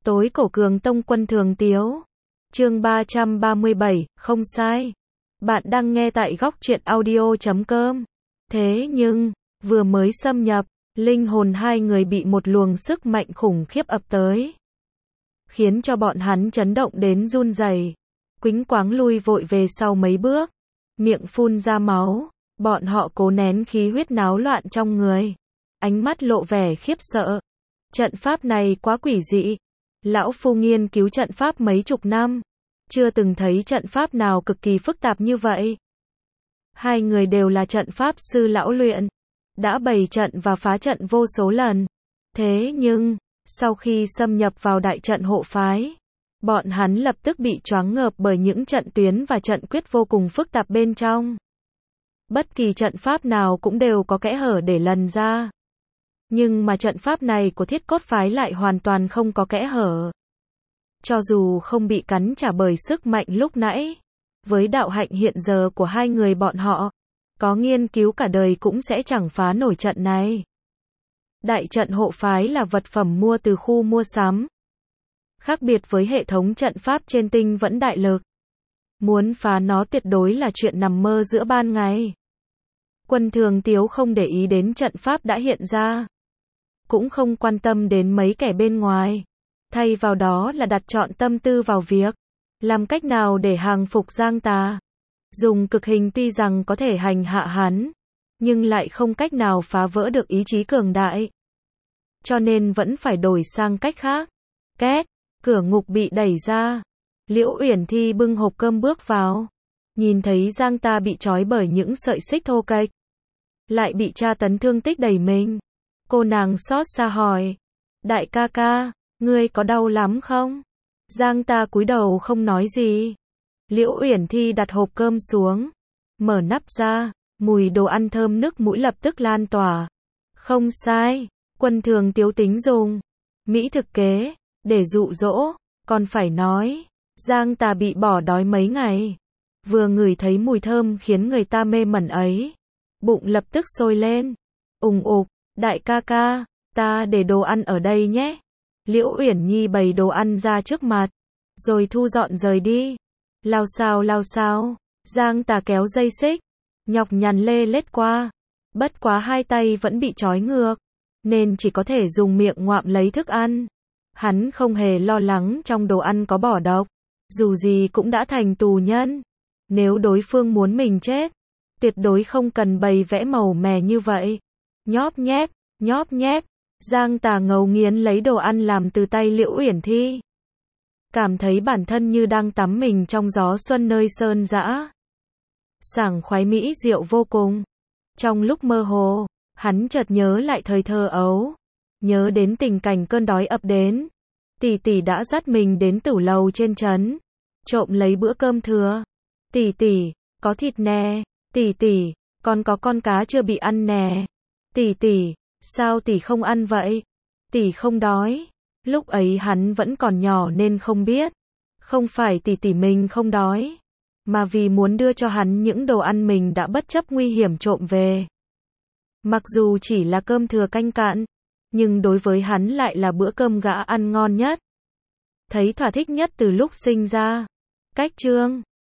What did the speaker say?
Tối cổ Cường Tông Quân Thường Tiếu. Chương 337, không sai. Bạn đang nghe tại góc truyện audio.com. Thế nhưng, vừa mới xâm nhập, linh hồn hai người bị một luồng sức mạnh khủng khiếp ập tới, khiến cho bọn hắn chấn động đến run rẩy, quĩnh quáng lui vội về sau mấy bước, miệng phun ra máu, bọn họ cố nén khí huyết náo loạn trong người, ánh mắt lộ vẻ khiếp sợ. Trận pháp này quá quỷ dị. Lão phu nghiên cứu trận pháp mấy chục năm, chưa từng thấy trận pháp nào cực kỳ phức tạp như vậy. Hai người đều là trận pháp sư lão luyện, đã bày trận và phá trận vô số lần. Thế nhưng, sau khi xâm nhập vào đại trận hộ phái, bọn hắn lập tức bị choáng ngợp bởi những trận tuyến và trận quyết vô cùng phức tạp bên trong. Bất kỳ trận pháp nào cũng đều có kẽ hở để lần ra. Nhưng mà trận pháp này của Thiết Cốt phái lại hoàn toàn không có kẽ hở. Cho dù không bị cắn trả bởi sức mạnh lúc nãy, với đạo hạnh hiện giờ của hai người bọn họ, có nghiên cứu cả đời cũng sẽ chẳng phá nổi trận này. Đại trận hộ phái là vật phẩm mua từ khu mua sắm. Khác biệt với hệ thống trận pháp trên tinh vẫn đại lực. Muốn phá nó tuyệt đối là chuyện nằm mơ giữa ban ngày. Quân Thường Tiếu không để ý đến trận pháp đã hiện ra, cũng không quan tâm đến mấy kẻ bên ngoài, thay vào đó là đặt trọn tâm tư vào việc làm cách nào để hàng phục Giang Tà. Dùng cực hình tuy rằng có thể hành hạ hắn, nhưng lại không cách nào phá vỡ được ý chí cường đại. Cho nên vẫn phải đổi sang cách khác. Két, cửa ngục bị đẩy ra. Liễu Uyển Thi bưng hộp cơm bước vào, nhìn thấy Giang Tà bị trói bởi những sợi xích thô kệch, lại bị tra tấn thương tích đầy mình. Cô nàng xót xa hỏi, đại ca ca, ngươi có đau lắm không? Giang Tà cúi đầu không nói gì. Liễu Uyển Thi đặt hộp cơm xuống, mở nắp ra, mùi đồ ăn thơm nức mũi lập tức lan tỏa. Không sai, Quân Thường Tiếu tính dùng mỹ thực kế để dụ dỗ, còn phải nói, Giang Tà bị bỏ đói mấy ngày, vừa ngửi thấy mùi thơm khiến người ta mê mẩn ấy, bụng lập tức sôi lên. Ùng ục, đại ca ca, ta để đồ ăn ở đây nhé. Liễu Uyển Nhi bày đồ ăn ra trước mặt, rồi thu dọn rời đi. Lao sao, Giang Tà kéo dây xích, nhọc nhằn lê lết qua. Bất quá hai tay vẫn bị trói ngược, nên chỉ có thể dùng miệng ngoạm lấy thức ăn. Hắn không hề lo lắng trong đồ ăn có bỏ độc, dù gì cũng đã thành tù nhân. Nếu đối phương muốn mình chết, tuyệt đối không cần bày vẽ màu mè như vậy. Nhóp nhép, Giang Tà ngấu nghiến lấy đồ ăn làm từ tay Liễu Uyển Thi. Cảm thấy bản thân như đang tắm mình trong gió xuân nơi sơn dã. Sảng khoái mỹ diệu vô cùng. Trong lúc mơ hồ, hắn chợt nhớ lại thời thơ ấu. Nhớ đến tình cảnh cơn đói ập đến. Tỷ tỷ đã dắt mình đến tửu lầu trên trấn, trộm lấy bữa cơm thừa. Tỷ tỷ, có thịt nè. Tỷ tỷ, còn có con cá chưa bị ăn nè. Tỷ tỷ, sao tỷ không ăn vậy? Tỷ không đói. Lúc ấy hắn vẫn còn nhỏ nên không biết. Không phải tỷ tỷ mình không đói, mà vì muốn đưa cho hắn những đồ ăn mình đã bất chấp nguy hiểm trộm về. Mặc dù chỉ là cơm thừa canh cạn, nhưng đối với hắn lại là bữa cơm gã ăn ngon nhất. Thấy thỏa thích nhất từ lúc sinh ra. Cách chương